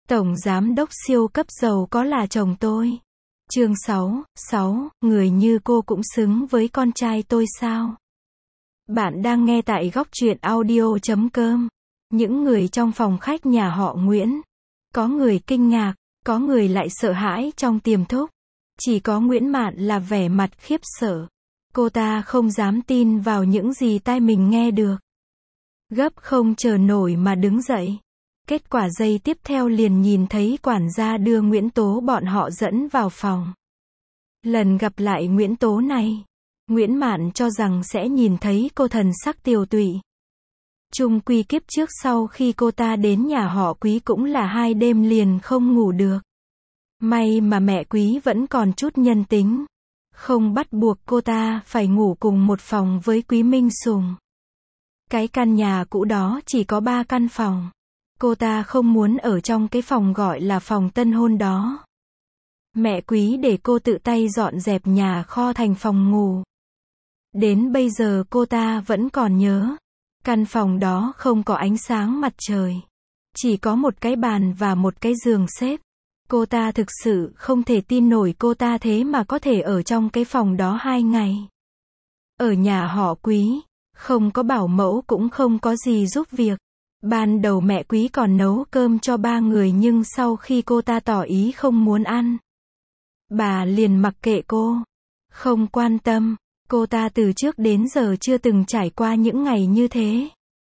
Tổng giám đốc siêu cấp giàu có là chồng tôi. Chương 6, người như cô cũng xứng với con trai tôi sao? Bạn đang nghe tại góc truyện audio.com. Những người trong phòng khách nhà họ Nguyễn. Có người kinh ngạc, có người lại sợ hãi trong tiềm thức. Chỉ có Nguyễn Mạn là vẻ mặt khiếp sợ. Cô ta không dám tin vào những gì tai mình nghe được. Gấp không chờ nổi mà đứng dậy. Kết quả giây tiếp theo liền nhìn thấy quản gia đưa Nguyễn Tố bọn họ dẫn vào phòng. Lần gặp lại Nguyễn Tố này, Nguyễn Mạn cho rằng sẽ nhìn thấy cô thần sắc tiều tụy. Chung quy kiếp trước sau khi cô ta đến nhà họ Quý cũng là 2 đêm liền không ngủ được. May mà mẹ Quý vẫn còn chút nhân tính, không bắt buộc cô ta phải ngủ cùng một phòng với Quý Minh Sùng. Cái căn nhà cũ đó chỉ có 3 căn phòng. Cô ta không muốn ở trong cái phòng gọi là phòng tân hôn đó. Mẹ Quý để cô tự tay dọn dẹp nhà kho thành phòng ngủ. Đến bây giờ cô ta vẫn còn nhớ. Căn phòng đó không có ánh sáng mặt trời. Chỉ có một cái bàn và một cái giường xếp. Cô ta thực sự không thể tin nổi cô ta thế mà có thể ở trong cái phòng đó 2 ngày. Ở nhà họ Quý, không có bảo mẫu cũng không có gì giúp việc. Ban đầu mẹ Quý còn nấu cơm cho 3 người nhưng sau khi cô ta tỏ ý không muốn ăn, bà liền mặc kệ cô. Không quan tâm, cô ta từ trước đến giờ chưa từng trải qua những ngày như thế.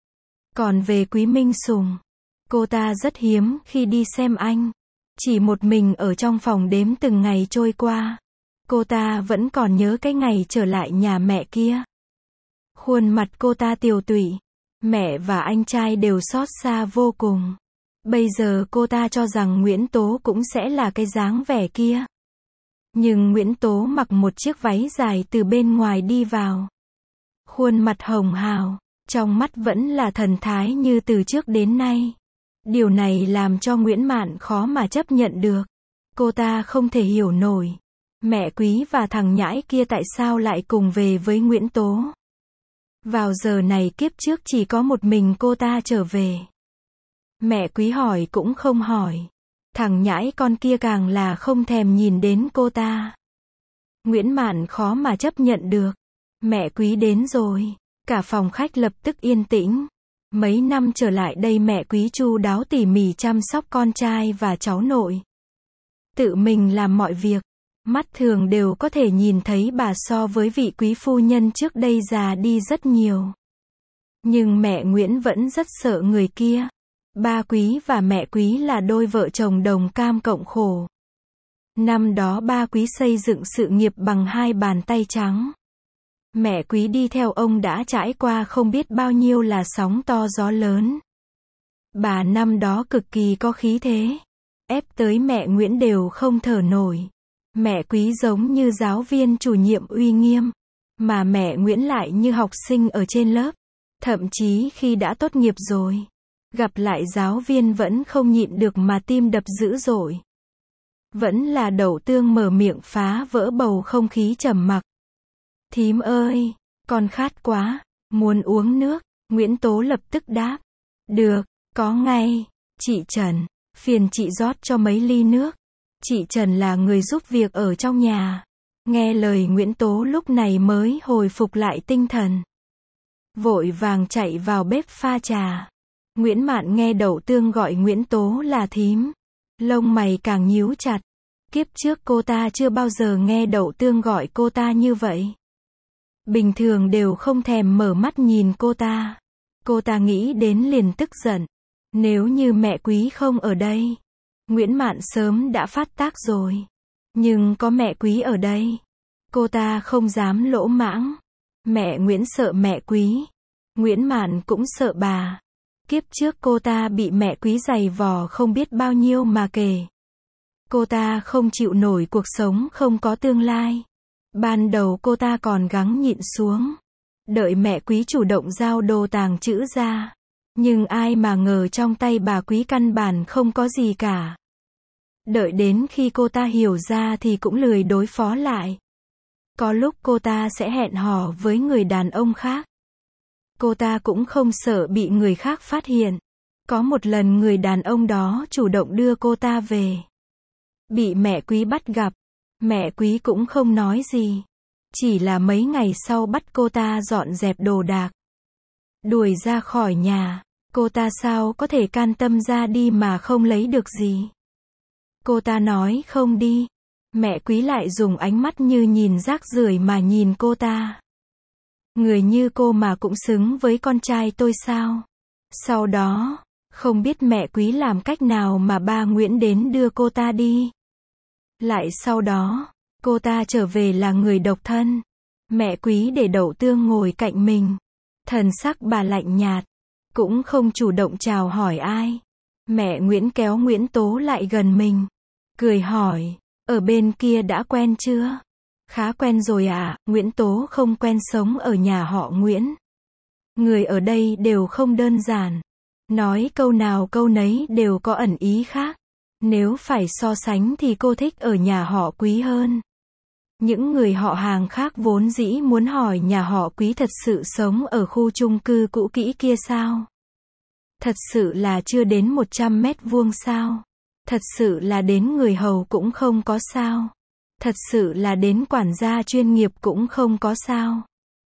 Còn về Quý Minh Sùng, cô ta rất hiếm khi đi xem anh. Chỉ một mình ở trong phòng đếm từng ngày trôi qua. Cô ta vẫn còn nhớ cái ngày trở lại nhà mẹ kia. Khuôn mặt cô ta tiều tụy. Mẹ và anh trai đều xót xa vô cùng. Bây giờ cô ta cho rằng Nguyễn Tố cũng sẽ là cái dáng vẻ kia. Nhưng Nguyễn Tố mặc một chiếc váy dài từ bên ngoài đi vào. Khuôn mặt hồng hào, trong mắt vẫn là thần thái như từ trước đến nay. Điều này làm cho Nguyễn Mạn khó mà chấp nhận được. Cô ta không thể hiểu nổi. Mẹ Quý và thằng nhãi kia tại sao lại cùng về với Nguyễn Tố. Vào giờ này kiếp trước chỉ có một mình cô ta trở về. Mẹ Quý hỏi cũng không hỏi. Thằng nhãi con kia càng là không thèm nhìn đến cô ta. Nguyễn Mạn khó mà chấp nhận được. Mẹ Quý đến rồi. Cả phòng khách lập tức yên tĩnh. Mấy năm trở lại đây mẹ Quý chu đáo tỉ mỉ chăm sóc con trai và cháu nội. Tự mình làm mọi việc. Mắt thường đều có thể nhìn thấy bà so với vị quý phu nhân trước đây già đi rất nhiều. Nhưng mẹ Nguyễn vẫn rất sợ người kia. Ba Quý và mẹ Quý là đôi vợ chồng đồng cam cộng khổ. Năm đó ba Quý xây dựng sự nghiệp bằng 2 bàn tay trắng. Mẹ Quý đi theo ông đã trải qua không biết bao nhiêu là sóng to gió lớn. Bà năm đó cực kỳ có khí thế. Ép tới mẹ Nguyễn đều không thở nổi. Mẹ Quý giống như giáo viên chủ nhiệm uy nghiêm, mà mẹ Nguyễn lại như học sinh ở trên lớp. Thậm chí khi đã tốt nghiệp rồi, gặp lại giáo viên vẫn không nhịn được mà tim đập dữ dội. Vẫn là Đậu Tương mở miệng phá vỡ bầu không khí trầm mặc. Thím ơi, con khát quá, muốn uống nước. Nguyễn Tố lập tức đáp. Được, có ngay. Chị Trần, phiền chị rót cho mấy ly nước. Chị Trần là người giúp việc ở trong nhà. Nghe lời Nguyễn Tố lúc này mới hồi phục lại tinh thần. Vội vàng chạy vào bếp pha trà. Nguyễn Mạn nghe Đậu Tương gọi Nguyễn Tố là thím. Lông mày càng nhíu chặt. Kiếp trước cô ta chưa bao giờ nghe Đậu Tương gọi cô ta như vậy. Bình thường đều không thèm mở mắt nhìn cô ta. Cô ta nghĩ đến liền tức giận. Nếu như mẹ Quý không ở đây, Nguyễn Mạn sớm đã phát tác rồi. Nhưng có mẹ Quý ở đây, cô ta không dám lỗ mãng. Mẹ Nguyễn sợ mẹ Quý. Nguyễn Mạn cũng sợ bà. Kiếp trước cô ta bị mẹ Quý giày vò không biết bao nhiêu mà kể. Cô ta không chịu nổi cuộc sống không có tương lai. Ban đầu cô ta còn gắng nhịn xuống. Đợi mẹ Quý chủ động giao đồ tàng trữ ra. Nhưng ai mà ngờ trong tay bà Quý căn bản không có gì cả. Đợi đến khi cô ta hiểu ra thì cũng lười đối phó lại. Có lúc cô ta sẽ hẹn hò với người đàn ông khác. Cô ta cũng không sợ bị người khác phát hiện. Có một lần người đàn ông đó chủ động đưa cô ta về. Bị mẹ Quý bắt gặp. Mẹ Quý cũng không nói gì. Chỉ là mấy ngày sau bắt cô ta dọn dẹp đồ đạc. Đuổi ra khỏi nhà. Cô ta sao có thể can tâm ra đi mà không lấy được gì. Cô ta nói không đi. Mẹ Quý lại dùng ánh mắt như nhìn rác rưởi mà nhìn cô ta. Người như cô mà cũng xứng với con trai tôi sao? Sau đó, không biết mẹ Quý làm cách nào mà ba Nguyễn đến đưa cô ta đi. Lại sau đó, cô ta trở về là người độc thân. Mẹ Quý để Đậu Tương ngồi cạnh mình. Thần sắc bà lạnh nhạt, cũng không chủ động chào hỏi ai. Mẹ Nguyễn kéo Nguyễn Tố lại gần mình, cười hỏi, ở bên kia đã quen chưa? Khá quen rồi ạ, Nguyễn Tố không quen sống ở nhà họ Nguyễn. Người ở đây đều không đơn giản. Nói câu nào câu nấy đều có ẩn ý khác. Nếu phải so sánh thì cô thích ở nhà họ Quý hơn. Những người họ hàng khác vốn dĩ muốn hỏi nhà họ Quý thật sự sống ở khu chung cư cũ kỹ kia sao? Thật sự là chưa đến 100 mét vuông sao? Thật sự là đến người hầu cũng không có sao? Thật sự là đến quản gia chuyên nghiệp cũng không có sao?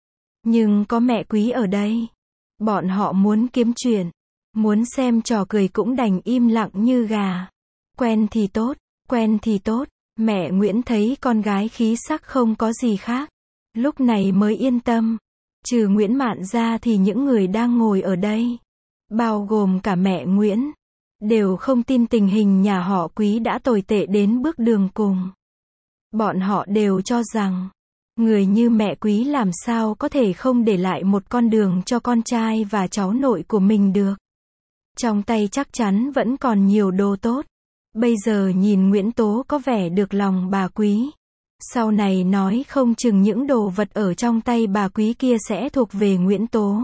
Nhưng có mẹ Quý ở đây. Bọn họ muốn kiếm chuyện, muốn xem trò cười cũng đành im lặng như gà. Quen thì tốt, quen thì tốt. Mẹ Nguyễn thấy con gái khí sắc không có gì khác. Lúc này mới yên tâm. Trừ Nguyễn Mạn ra thì những người đang ngồi ở đây, bao gồm cả mẹ Nguyễn, đều không tin tình hình nhà họ Quý đã tồi tệ đến bước đường cùng. Bọn họ đều cho rằng, người như mẹ Quý làm sao có thể không để lại một con đường cho con trai và cháu nội của mình được. Trong tay chắc chắn vẫn còn nhiều đồ tốt. Bây giờ nhìn Nguyễn Tố có vẻ được lòng bà Quý. Sau này nói không chừng những đồ vật ở trong tay bà Quý kia sẽ thuộc về Nguyễn Tố.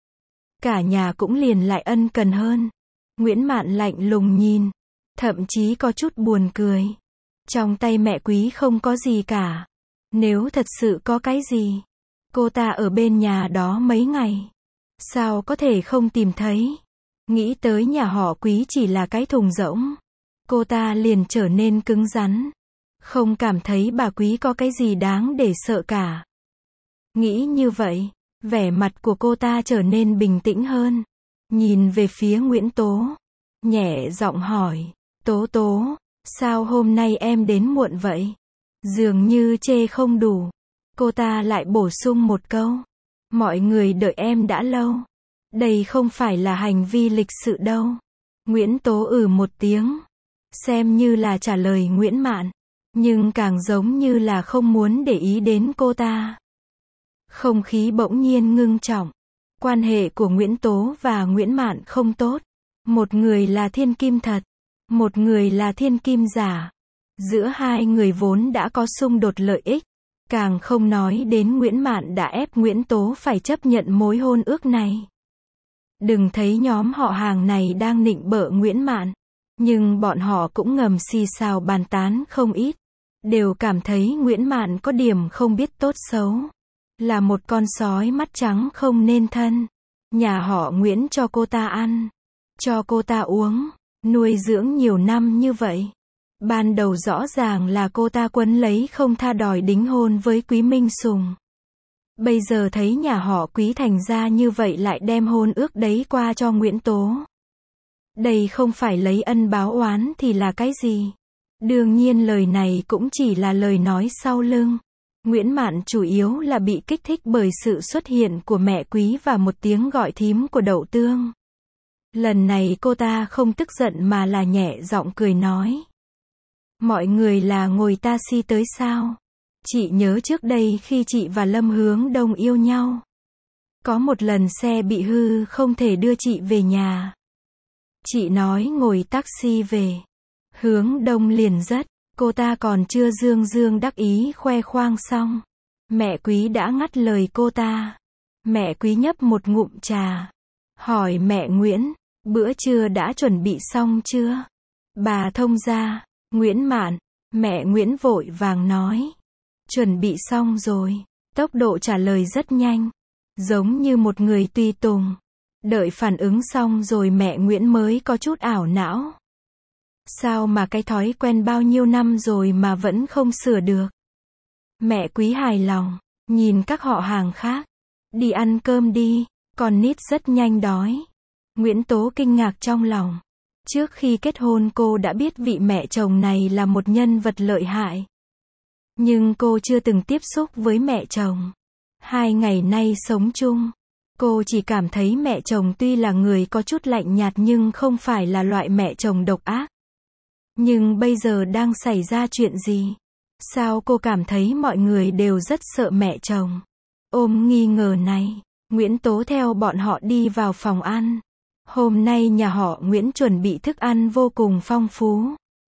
Cả nhà cũng liền lại ân cần hơn. Nguyễn Mạn lạnh lùng nhìn, thậm chí có chút buồn cười. Trong tay mẹ Quý không có gì cả. Nếu thật sự có cái gì, cô ta ở bên nhà đó mấy ngày, sao có thể không tìm thấy. Nghĩ tới nhà họ Quý chỉ là cái thùng rỗng, cô ta liền trở nên cứng rắn. Không cảm thấy bà Quý có cái gì đáng để sợ cả. Nghĩ như vậy, vẻ mặt của cô ta trở nên bình tĩnh hơn. Nhìn về phía Nguyễn Tố, nhẹ giọng hỏi, Tố Tố, sao hôm nay em đến muộn vậy? Dường như chê không đủ. Cô ta lại bổ sung một câu, mọi người đợi em đã lâu. Đây không phải là hành vi lịch sự đâu. Nguyễn Tố một tiếng, xem như là trả lời Nguyễn Mạn, nhưng càng giống như là không muốn để ý đến cô ta. Không khí bỗng nhiên ngưng trọng. Quan hệ của Nguyễn Tố và Nguyễn Mạn không tốt. Một người là thiên kim thật, một người là thiên kim giả. Giữa hai người vốn đã có xung đột lợi ích. Càng không nói đến Nguyễn Mạn đã ép Nguyễn Tố phải chấp nhận mối hôn ước này. Đừng thấy nhóm họ hàng này đang nịnh bợ Nguyễn Mạn, nhưng bọn họ cũng ngầm xì xào bàn tán không ít. Đều cảm thấy Nguyễn Mạn có điểm không biết tốt xấu. Là một con sói mắt trắng không nên thân. Nhà họ Nguyễn cho cô ta ăn, cho cô ta uống, nuôi dưỡng nhiều năm như vậy. Ban đầu rõ ràng là cô ta quấn lấy không tha đòi đính hôn với Quý Minh Sùng. Bây giờ thấy nhà họ Quý thành ra như vậy lại đem hôn ước đấy qua cho Nguyễn Tố. Đây không phải lấy ân báo oán thì là cái gì? Đương nhiên lời này cũng chỉ là lời nói sau lưng. Nguyễn Mạn chủ yếu là bị kích thích bởi sự xuất hiện của mẹ Quý và một tiếng gọi thím của Đậu Tương. Lần này cô ta không tức giận mà là nhẹ giọng cười nói. Mọi người là ngồi taxi tới sao? Chị nhớ trước đây khi chị và Lâm Hướng Đông yêu nhau, có một lần xe bị hư không thể đưa chị về nhà. Chị nói ngồi taxi về. Hướng Đông liền rất. Cô ta còn chưa dương dương đắc ý khoe khoang xong, mẹ Quý đã ngắt lời cô ta. Mẹ Quý nhấp một ngụm trà, hỏi mẹ Nguyễn, bữa trưa đã chuẩn bị xong chưa? Bà thông gia, Nguyễn Mạn. Mẹ Nguyễn vội vàng nói, chuẩn bị xong rồi. Tốc độ trả lời rất nhanh, giống như một người tùy tùng. Đợi phản ứng xong rồi mẹ Nguyễn mới có chút ảo não. Sao mà cái thói quen bao nhiêu năm rồi mà vẫn không sửa được? Mẹ Quý hài lòng, nhìn các họ hàng khác. Đi ăn cơm đi, con nít rất nhanh đói. Nguyễn Tố kinh ngạc trong lòng. Trước khi kết hôn cô đã biết vị mẹ chồng này là một nhân vật lợi hại. Nhưng cô chưa từng tiếp xúc với mẹ chồng. 2 ngày nay sống chung. Cô chỉ cảm thấy mẹ chồng tuy là người có chút lạnh nhạt nhưng không phải là loại mẹ chồng độc ác. Nhưng bây giờ đang xảy ra chuyện gì? Sao cô cảm thấy mọi người đều rất sợ mẹ chồng? Ôm nghi ngờ này, Nguyễn Tố theo bọn họ đi vào phòng ăn. Hôm nay nhà họ Nguyễn chuẩn bị thức ăn vô cùng phong phú.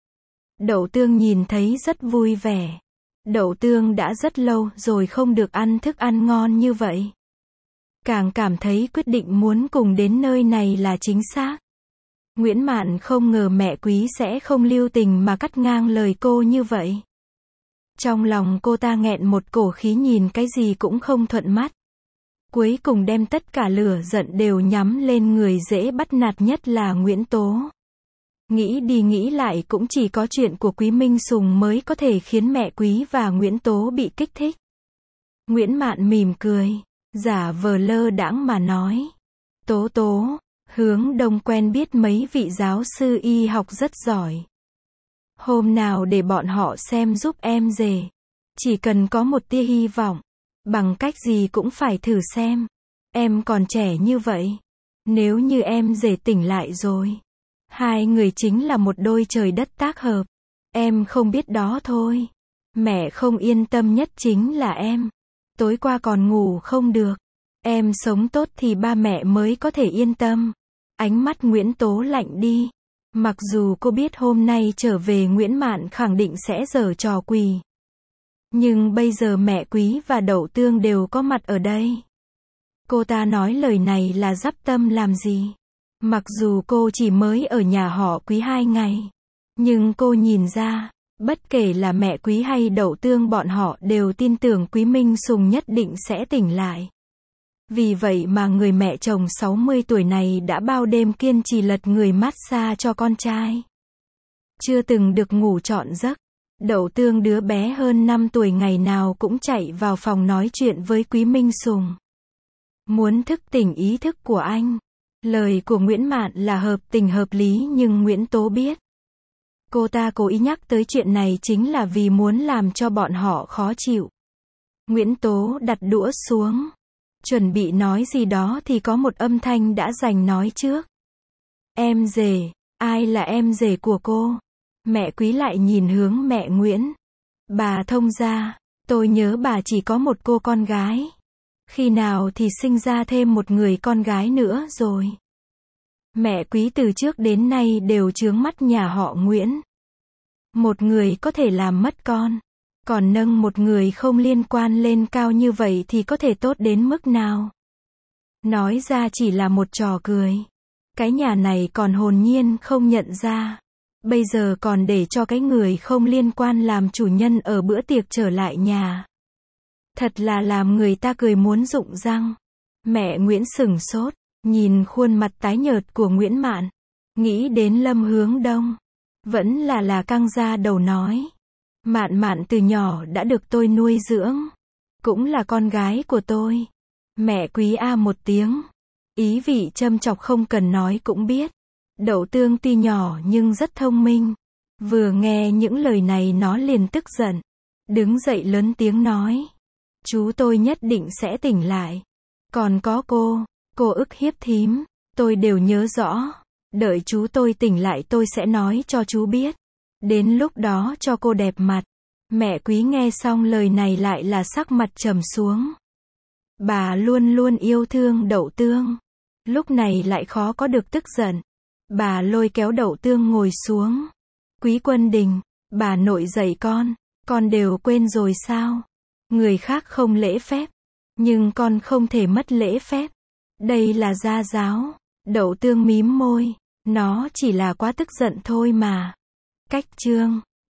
Đậu Tương nhìn thấy rất vui vẻ. Đậu Tương đã rất lâu rồi không được ăn thức ăn ngon như vậy. Càng cảm thấy quyết định muốn cùng đến nơi này là chính xác. Nguyễn Mạn không ngờ mẹ Quý sẽ không lưu tình mà cắt ngang lời cô như vậy. Trong lòng cô ta nghẹn một cổ khí nhìn cái gì cũng không thuận mắt. Cuối cùng đem tất cả lửa giận đều nhắm lên người dễ bắt nạt nhất là Nguyễn Tố. Nghĩ đi nghĩ lại cũng chỉ có chuyện của Quý Minh Sùng mới có thể khiến mẹ Quý và Nguyễn Tố bị kích thích. Nguyễn Mạn mỉm cười, giả vờ lơ đãng mà nói. Tố Tố, Hướng Đông quen biết mấy vị giáo sư y học rất giỏi. Hôm nào để bọn họ xem giúp em rể. Chỉ cần có một tia hy vọng. Bằng cách gì cũng phải thử xem. Em còn trẻ như vậy. Nếu như em rể tỉnh lại rồi. 2 người chính là một đôi trời đất tác hợp. Em không biết đó thôi. Mẹ không yên tâm nhất chính là em. Tối qua còn ngủ không được. Em sống tốt thì ba mẹ mới có thể yên tâm. Ánh mắt Nguyễn Tố lạnh đi. Mặc dù cô biết hôm nay trở về Nguyễn Mạn khẳng định sẽ giở trò quỷ. Nhưng bây giờ mẹ Quý và Đậu Tương đều có mặt ở đây. Cô ta nói lời này là dắp tâm làm gì? Mặc dù cô chỉ mới ở nhà họ Quý 2 ngày. Nhưng cô nhìn ra, bất kể là mẹ Quý hay Đậu Tương bọn họ đều tin tưởng Quý Minh Sùng nhất định sẽ tỉnh lại. Vì vậy mà người mẹ chồng 60 tuổi này đã bao đêm kiên trì lật người massage cho con trai. Chưa từng được ngủ trọn giấc. Đậu Tương đứa bé hơn 5 tuổi ngày nào cũng chạy vào phòng nói chuyện với Quý Minh Sùng. Muốn thức tỉnh ý thức của anh. Lời của Nguyễn Mạn là hợp tình hợp lý nhưng Nguyễn Tố biết. Cô ta cố ý nhắc tới chuyện này chính là vì muốn làm cho bọn họ khó chịu. Nguyễn Tố đặt đũa xuống. Chuẩn bị nói gì đó thì có một âm thanh đã giành nói trước. Em rể, ai là em rể của cô? Mẹ Quý lại nhìn hướng mẹ Nguyễn. Bà thông gia, tôi nhớ bà chỉ có một cô con gái. Khi nào thì sinh ra thêm một người con gái nữa rồi. Mẹ Quý từ trước đến nay đều chướng mắt nhà họ Nguyễn. Một người có thể làm mất con. Còn nâng một người không liên quan lên cao như vậy thì có thể tốt đến mức nào? Nói ra chỉ là một trò cười. Cái nhà này còn hồn nhiên không nhận ra. Bây giờ còn để cho cái người không liên quan làm chủ nhân ở bữa tiệc trở lại nhà. Thật là làm người ta cười muốn rụng răng. Mẹ Nguyễn sửng sốt, nhìn khuôn mặt tái nhợt của Nguyễn Mạn. Nghĩ đến Lâm Hướng Đông. Vẫn là căng da đầu nói. Mạn Mạn từ nhỏ đã được tôi nuôi dưỡng. Cũng là con gái của tôi. Mẹ Quý a một tiếng. Ý vị châm chọc không cần nói cũng biết. Đậu Tương tuy nhỏ nhưng rất thông minh. Vừa nghe những lời này nó liền tức giận. Đứng dậy lớn tiếng nói. Chú tôi nhất định sẽ tỉnh lại. Còn có cô ức hiếp thím. Tôi đều nhớ rõ. Đợi chú tôi tỉnh lại tôi sẽ nói cho chú biết. Đến lúc đó cho cô đẹp mặt. Mẹ Quý nghe xong lời này lại là sắc mặt trầm xuống. Bà luôn luôn yêu thương Đậu Tương. Lúc này lại khó có được tức giận. Bà lôi kéo Đậu Tương ngồi xuống. Quý Quân Đình, bà nội dạy con đều quên rồi sao? Người khác không lễ phép. Nhưng con không thể mất lễ phép. Đây là gia giáo. Đậu Tương mím môi. Nó chỉ là quá tức giận thôi mà. Cách chương